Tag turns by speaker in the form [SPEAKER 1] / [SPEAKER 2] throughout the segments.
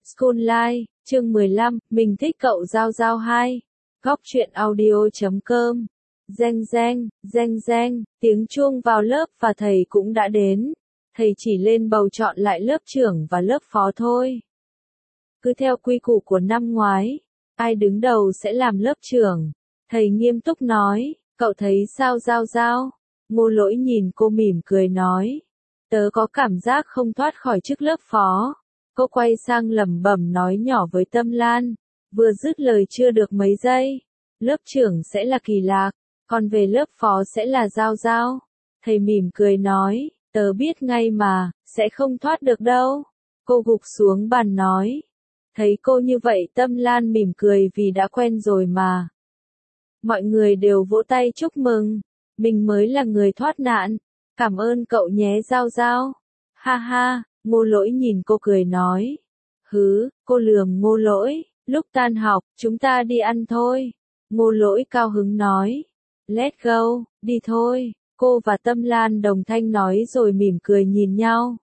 [SPEAKER 1] School Life, chương 15, mình thích cậu Giao Giao 2. Góc truyện audio.com. Reng reng, reng reng, tiếng chuông vào lớp và thầy cũng đã đến. Thầy chỉ lên bầu chọn lại lớp trưởng và lớp phó thôi. Cứ theo quy củ của năm ngoái, ai đứng đầu sẽ làm lớp trưởng. Thầy nghiêm túc nói, cậu thấy sao Giao Giao? Ngô Lỗi nhìn cô mỉm cười nói, tớ có cảm giác không thoát khỏi chức lớp phó. Cô quay sang lẩm bẩm nói nhỏ với Tâm Lan, vừa dứt lời chưa được mấy giây. Lớp trưởng sẽ là Kỳ Lạc, còn về lớp phó sẽ là Giao Giao. Thầy mỉm cười nói, tớ biết ngay mà, sẽ không thoát được đâu. Cô gục xuống bàn nói. Thấy cô như vậy Tâm Lan mỉm cười vì đã quen rồi mà. Mọi người đều vỗ tay chúc mừng, mình mới là người thoát nạn. Cảm ơn cậu nhé Giao Giao. Ha ha. Ngô Lỗi nhìn cô cười nói. Hứ, cô lườm Ngô Lỗi, lúc tan học, chúng ta đi ăn thôi. Ngô Lỗi cao hứng nói. Let's go, đi thôi. Cô và Tâm Lan đồng thanh nói rồi mỉm cười nhìn nhau.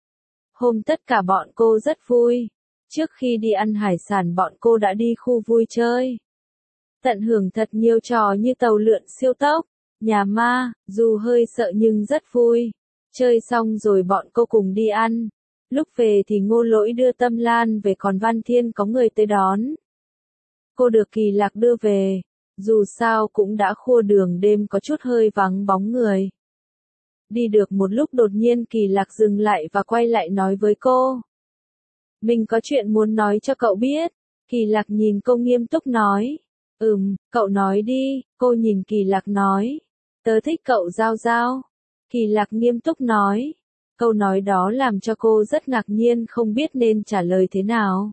[SPEAKER 1] Hôm tất cả bọn cô rất vui. Trước khi đi ăn hải sản bọn cô đã đi khu vui chơi. Tận hưởng thật nhiều trò như tàu lượn siêu tốc, nhà ma, dù hơi sợ nhưng rất vui. Chơi xong rồi bọn cô cùng đi ăn. Lúc về thì Ngô Lỗi đưa Tâm Lan về còn Văn Thiên có người tới đón. Cô được Kỳ Lạc đưa về. Dù sao cũng đã khua đường đêm có chút hơi vắng bóng người. Đi được một lúc đột nhiên Kỳ Lạc dừng lại và quay lại nói với cô. Mình có chuyện muốn nói cho cậu biết. Kỳ Lạc nhìn cô nghiêm túc nói. Cậu nói đi. Cô nhìn Kỳ Lạc nói. Tớ thích cậu Giao Giao. Kỳ Lạc nghiêm túc nói. Câu nói đó làm cho cô rất ngạc nhiên không biết nên trả lời thế nào.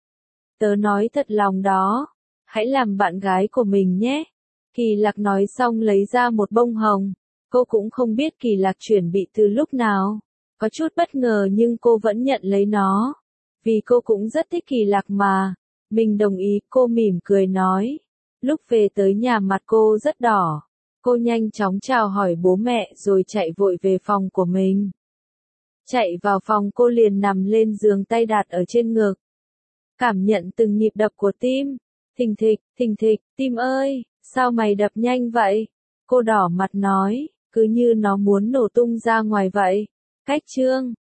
[SPEAKER 1] Tớ nói thật lòng đó. Hãy làm bạn gái của mình nhé. Kỳ Lạc nói xong lấy ra một bông hồng. Cô cũng không biết Kỳ Lạc chuẩn bị từ lúc nào. Có chút bất ngờ nhưng cô vẫn nhận lấy nó. Vì cô cũng rất thích Kỳ Lạc mà. Mình đồng ý, cô mỉm cười nói. Lúc về tới nhà mặt cô rất đỏ. Cô nhanh chóng chào hỏi bố mẹ rồi chạy vội về phòng của mình. Chạy vào phòng cô liền nằm lên giường tay đặt ở trên ngực. Cảm nhận từng nhịp đập của tim. Thình thịch, tim ơi, sao mày đập nhanh vậy? Cô đỏ mặt nói, cứ như nó muốn nổ tung ra ngoài vậy. Cách chương